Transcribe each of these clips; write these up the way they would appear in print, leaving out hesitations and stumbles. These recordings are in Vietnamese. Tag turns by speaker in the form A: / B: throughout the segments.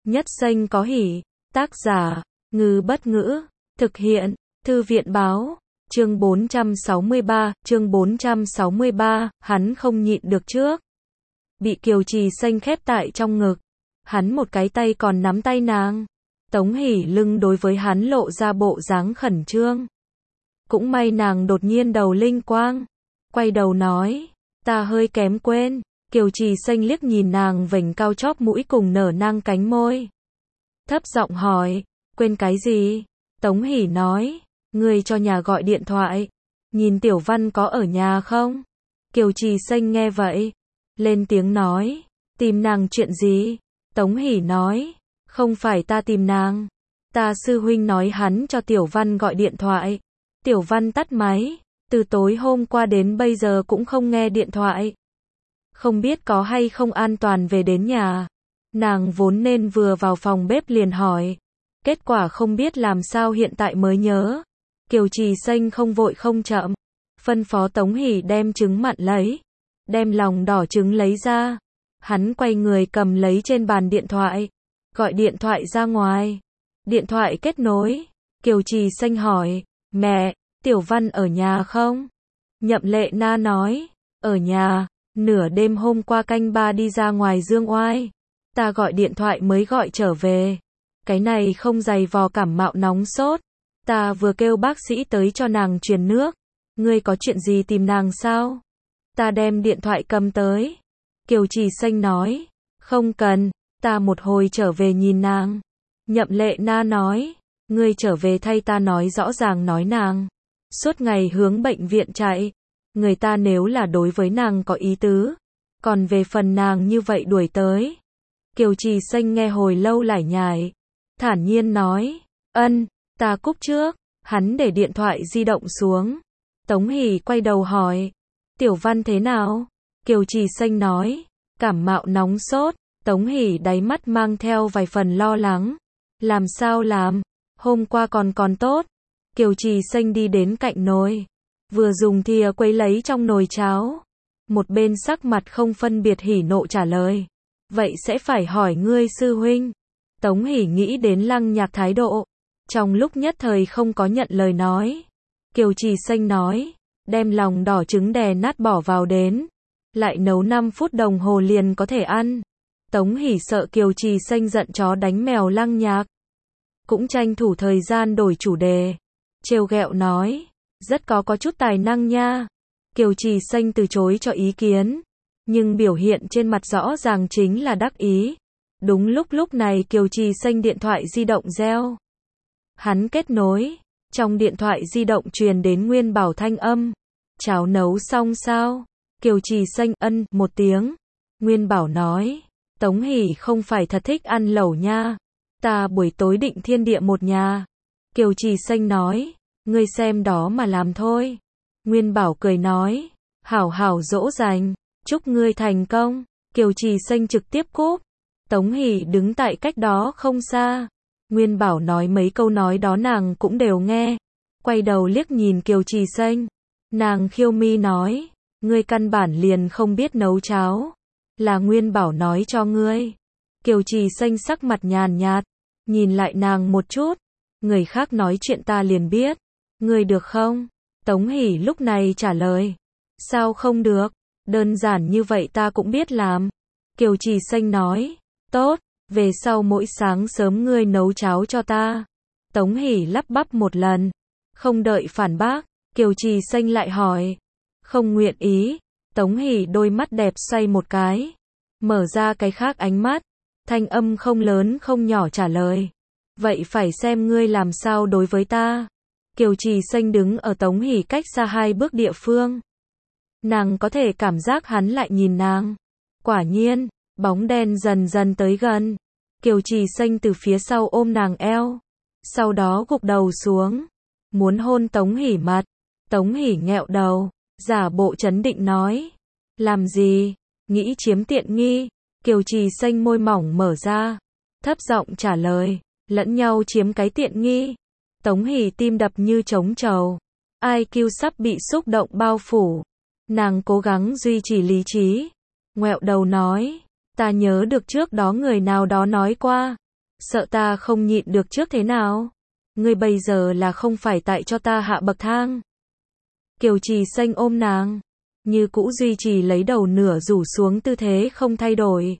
A: Nhất xanh có hỉ. Tác giả, Ngư Bất Ngữ. Thực hiện, Thư viện Báo. Chương 463, hắn không nhịn được trước. Bị Kiều Trì Xanh khép tại trong ngực. Hắn một cái tay còn nắm tay nàng. Tống Hỷ lưng đối với hắn lộ ra bộ dáng khẩn trương. Cũng may nàng đột nhiên đầu linh quang. Quay đầu nói, ta hơi kém quên. Kiều Trì Xanh liếc nhìn nàng vểnh cao chóp mũi cùng nở nang cánh môi. Thấp giọng hỏi, quên cái gì? Tống Hỷ nói, ngươi cho nhà gọi điện thoại. Nhìn Tiểu Văn có ở nhà không? Kiều Trì Xanh nghe vậy. Lên tiếng nói, tìm nàng chuyện gì? Tống Hỷ nói, không phải ta tìm nàng. Ta sư huynh nói hắn cho Tiểu Văn gọi điện thoại. Tiểu Văn tắt máy. Từ tối hôm qua đến bây giờ cũng không nghe điện thoại. Không biết có hay không an toàn về đến nhà. Nàng vốn nên vừa vào phòng bếp liền hỏi. Kết quả không biết làm sao hiện tại mới nhớ. Kiều Trì Xanh không vội không chậm. Phân phó Tống Hỷ đem trứng mặn lấy. Đem lòng đỏ trứng lấy ra. Hắn quay người cầm lấy trên bàn điện thoại. Gọi điện thoại ra ngoài. Điện thoại kết nối. Kiều Trì Xanh hỏi. Mẹ, Tiểu Văn ở nhà không? Nhậm Lệ Na nói. Ở nhà. Nửa đêm hôm qua canh 3 đi ra ngoài dương oai. Ta gọi điện thoại mới gọi trở về. Cái này không dày vò cảm mạo nóng sốt. Ta vừa kêu bác sĩ tới cho nàng truyền nước. Ngươi có chuyện gì tìm nàng sao? Ta đem điện thoại cầm tới. Kiều Trì Xanh nói. Không cần, ta một hồi trở về nhìn nàng. Nhậm Lệ Na nói. Ngươi trở về thay ta nói rõ ràng nói nàng. Suốt ngày hướng bệnh viện chạy. Người ta nếu là đối với nàng có ý tứ. Còn về phần nàng như vậy đuổi tới. Kiều Trì Xanh nghe hồi lâu lải nhải. Thản nhiên nói. Ân, ta cúp trước. Hắn để điện thoại di động xuống. Tống Hỷ quay đầu hỏi. Tiểu Văn thế nào? Kiều Trì Xanh nói. Cảm mạo nóng sốt. Tống Hỷ đáy mắt mang theo vài phần lo lắng. Làm sao làm? Hôm qua còn tốt. Kiều Trì Xanh đi đến cạnh nồi. Vừa dùng thìa quấy lấy trong nồi cháo. Một bên sắc mặt không phân biệt hỉ nộ trả lời. Vậy sẽ phải hỏi ngươi sư huynh. Tống Hỷ nghĩ đến Lăng Nhạc thái độ. Trong lúc nhất thời không có nhận lời nói. Kiều Trì Xanh nói. Đem lòng đỏ trứng đè nát bỏ vào đến. Lại nấu 5 phút đồng hồ liền có thể ăn. Tống Hỷ sợ Kiều Trì Xanh giận chó đánh mèo Lăng Nhạc. Cũng tranh thủ thời gian đổi chủ đề. Trêu ghẹo nói. Rất có chút tài năng nha. Kiều Trì Xanh từ chối cho ý kiến. Nhưng biểu hiện trên mặt rõ ràng chính là đắc ý. Đúng lúc này Kiều Trì Xanh điện thoại di động reo. Hắn kết nối. Trong điện thoại di động truyền đến Nguyên Bảo thanh âm. Cháo nấu xong sao? Kiều Trì Xanh ân một tiếng. Nguyên Bảo nói. Tống Hỷ không phải thật thích ăn lẩu nha. Ta buổi tối định thiên địa một nhà. Kiều Trì Xanh nói. Ngươi xem đó mà làm thôi. Nguyên Bảo cười nói. Hảo hảo dỗ dành. Chúc ngươi thành công. Kiều Trì Xanh trực tiếp cúp. Tống Hỷ đứng tại cách đó không xa. Nguyên Bảo nói mấy câu nói đó nàng cũng đều nghe. Quay đầu liếc nhìn Kiều Trì Xanh. Nàng khiêu mi nói. Ngươi căn bản liền không biết nấu cháo. Là Nguyên Bảo nói cho ngươi. Kiều Trì Xanh sắc mặt nhàn nhạt. Nhìn lại nàng một chút. Người khác nói chuyện ta liền biết. Ngươi được không? Tống Hỷ lúc này trả lời. Sao không được? Đơn giản như vậy ta cũng biết làm. Kiều Trì Xanh nói. Tốt, về sau mỗi sáng sớm ngươi nấu cháo cho ta. Tống Hỷ lắp bắp một lần. Không đợi phản bác, Kiều Trì Xanh lại hỏi. Không nguyện ý. Tống Hỷ đôi mắt đẹp xoay một cái. Mở ra cái khác ánh mắt. Thanh âm không lớn không nhỏ trả lời. Vậy phải xem ngươi làm sao đối với ta. Kiều Trì Xanh đứng ở Tống Hỷ cách xa 2 bước địa phương. Nàng có thể cảm giác hắn lại nhìn nàng. Quả nhiên, bóng đen dần dần tới gần. Kiều Trì Xanh từ phía sau ôm nàng eo. Sau đó gục đầu xuống. Muốn hôn Tống Hỷ mặt. Tống Hỷ nghẹo đầu. Giả bộ trấn định nói. Làm gì? Nghĩ chiếm tiện nghi. Kiều Trì Xanh môi mỏng mở ra. Thấp giọng trả lời. Lẫn nhau chiếm cái tiện nghi. Tống Hỷ tim đập như trống trầu. IQ sắp bị xúc động bao phủ. Nàng cố gắng duy trì lý trí. Ngoẹo đầu nói. Ta nhớ được trước đó người nào đó nói qua. sợ ta không nhịn được trước thế nào? Ngươi bây giờ là không phải tại cho ta hạ bậc thang. Kiều Trì Xanh ôm nàng, như cũ duy trì lấy đầu nửa rủ xuống tư thế không thay đổi.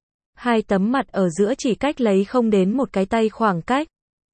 A: Hai tấm mặt ở giữa chỉ cách lấy không đến một cái tay khoảng cách.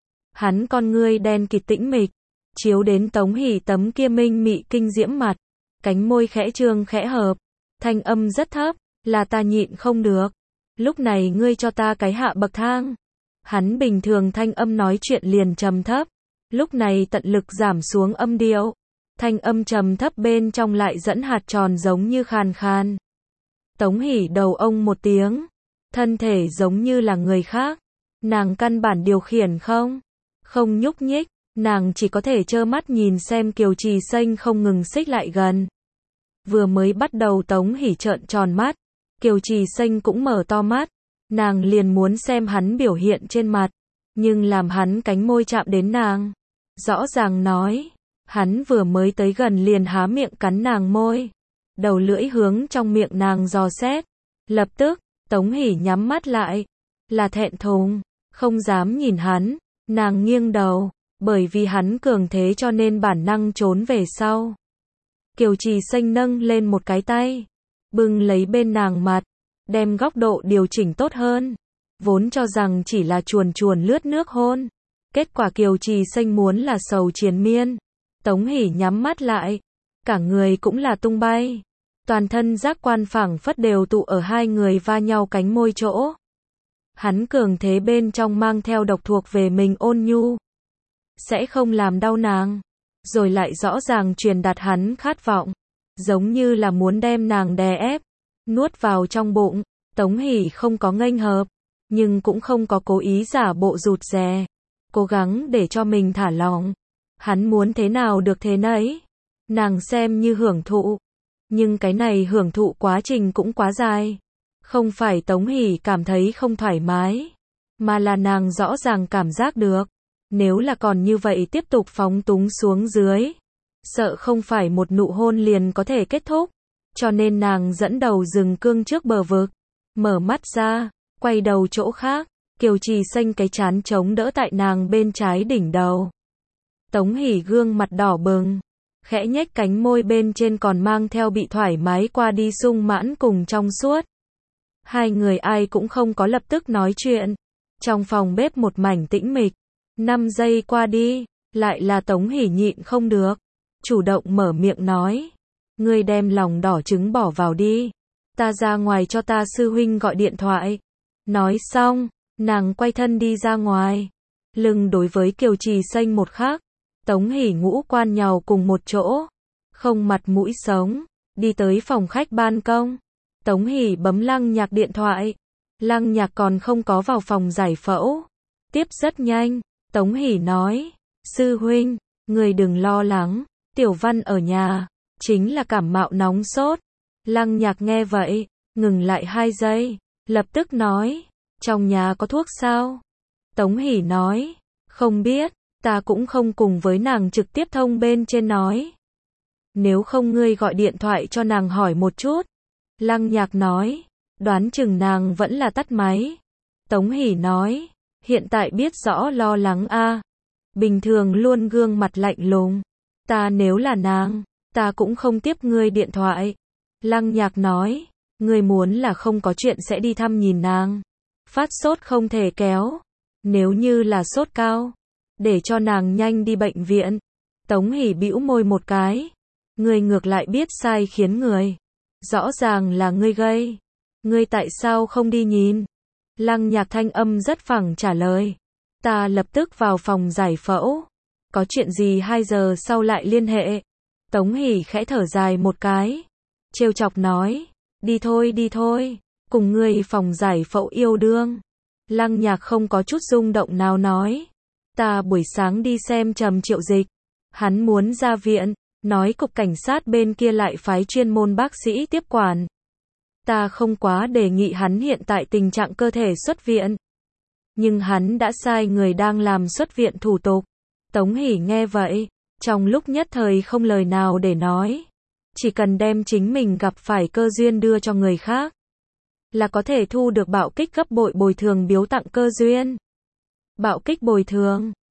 A: Hắn con ngươi đen kịt tĩnh mịch, chiếu đến Tống Hỷ tấm kia minh mị kinh diễm mặt, cánh môi khẽ trương khẽ hợp, thanh âm rất thấp, là ta nhịn không được. Lúc này ngươi cho ta cái hạ bậc thang. Hắn bình thường thanh âm nói chuyện liền trầm thấp, lúc này tận lực giảm xuống âm điệu. Thanh âm trầm thấp bên trong lại dẫn hạt tròn giống như khàn khàn. Tống Hỷ đầu ông một tiếng, thân thể giống như là người khác. Nàng căn bản điều khiển không nhúc nhích, nàng chỉ có thể trơ mắt nhìn xem Kiều Trì Xanh không ngừng xích lại gần. Vừa mới bắt đầu Tống Hỷ trợn tròn mắt, Kiều Trì Xanh cũng mở to mắt, nàng liền muốn xem hắn biểu hiện trên mặt, nhưng làm hắn cánh môi chạm đến nàng, rõ ràng nói, hắn vừa mới tới gần liền há miệng cắn nàng môi, đầu lưỡi hướng trong miệng nàng dò xét. Lập tức, Tống Hỷ nhắm mắt lại, là thẹn thùng, không dám nhìn hắn, nàng nghiêng đầu, bởi vì hắn cường thế cho nên bản năng trốn về sau. Kiều Trì Xanh nâng lên một cái tay, bưng lấy bên nàng mặt, đem góc độ điều chỉnh tốt hơn, vốn cho rằng chỉ là chuồn chuồn lướt nước hôn. Kết quả Kiều Trì Xanh muốn là sầu triền miên. Tống Hỷ nhắm mắt lại, cả người cũng là tung bay. Toàn thân giác quan phảng phất đều tụ ở hai người va nhau cánh môi chỗ. Hắn cường thế bên trong mang theo độc thuộc về mình ôn nhu. Sẽ không làm đau nàng. Rồi lại rõ ràng truyền đạt hắn khát vọng. Giống như là muốn đem nàng đè ép, nuốt vào trong bụng. Tống Hỷ không có nghênh hợp, nhưng cũng không có cố ý giả bộ rụt rè. Cố gắng để cho mình thả lỏng. Hắn muốn thế nào được thế nấy. Nàng xem như hưởng thụ. Nhưng cái này hưởng thụ quá trình cũng quá dài. Không phải Tống Hỷ cảm thấy không thoải mái, mà là nàng rõ ràng cảm giác được. Nếu là còn như vậy tiếp tục phóng túng xuống dưới, sợ không phải một nụ hôn liền có thể kết thúc. Cho nên nàng dẫn đầu dừng cương trước bờ vực. Mở mắt ra, quay đầu chỗ khác. Kiều Trì Xanh cái trán chống đỡ tại nàng bên trái đỉnh đầu. Tống Hỷ gương mặt đỏ bừng, khẽ nhếch cánh môi bên trên còn mang theo bị thoải mái qua đi sung mãn cùng trong suốt. Hai người ai cũng không có lập tức nói chuyện. Trong phòng bếp một mảnh tĩnh mịch. 5 giây qua đi, lại là Tống Hỷ nhịn không được. Chủ động mở miệng nói. Ngươi đem lòng đỏ trứng bỏ vào đi. Ta ra ngoài cho ta sư huynh gọi điện thoại. Nói xong, nàng quay thân đi ra ngoài. Lưng đối với Kiều Trì Xanh một khắc. Tống Hỷ ngũ quan nhàu cùng một chỗ. Không mặt mũi sống. Đi tới phòng khách ban công. Tống Hỷ bấm Lăng Nhạc điện thoại. Lăng Nhạc còn không có vào phòng giải phẫu. Tiếp rất nhanh. Tống Hỷ nói. Sư huynh, người đừng lo lắng. Tiểu Văn ở nhà. Chính là cảm mạo nóng sốt. Lăng Nhạc nghe vậy. Ngừng lại 2 giây. Lập tức nói. Trong nhà có thuốc sao? Tống Hỷ nói. Không biết. Ta cũng không cùng với nàng trực tiếp thông bên trên nói. Nếu không ngươi gọi điện thoại cho nàng hỏi một chút. Lăng Nhạc nói. Đoán chừng nàng vẫn là tắt máy. Tống Hỷ nói. Hiện tại biết rõ lo lắng a. Bình thường luôn gương mặt lạnh lùng. Ta nếu là nàng, ta cũng không tiếp ngươi điện thoại. Lăng Nhạc nói. Ngươi muốn là không có chuyện sẽ đi thăm nhìn nàng. Phát sốt không thể kéo. Nếu như là sốt cao, để cho nàng nhanh đi bệnh viện. Tống Hỷ bĩu môi một cái. Ngươi ngược lại biết sai khiến người. Rõ ràng là ngươi gây. Ngươi tại sao không đi nhìn? Lăng Nhạc thanh âm rất phẳng trả lời. Ta lập tức vào phòng giải phẫu. Có chuyện gì 2 giờ sau lại liên hệ. Tống Hỷ khẽ thở dài một cái. Trêu chọc nói. Đi thôi. Cùng ngươi phòng giải phẫu yêu đương. Lăng Nhạc không có chút rung động nào nói. Ta buổi sáng đi xem Trầm Triệu Dịch. Hắn muốn ra viện. Nói cục cảnh sát bên kia lại phái chuyên môn bác sĩ tiếp quản. Ta không quá đề nghị hắn hiện tại tình trạng cơ thể xuất viện. Nhưng hắn đã sai người đang làm xuất viện thủ tục. Tống Hỷ nghe vậy. Trong lúc nhất thời không lời nào để nói. Chỉ cần đem chính mình gặp phải cơ duyên đưa cho người khác. Là có thể thu được bạo kích gấp bội bồi thường biếu tặng cơ duyên. Bạo kích bồi thường.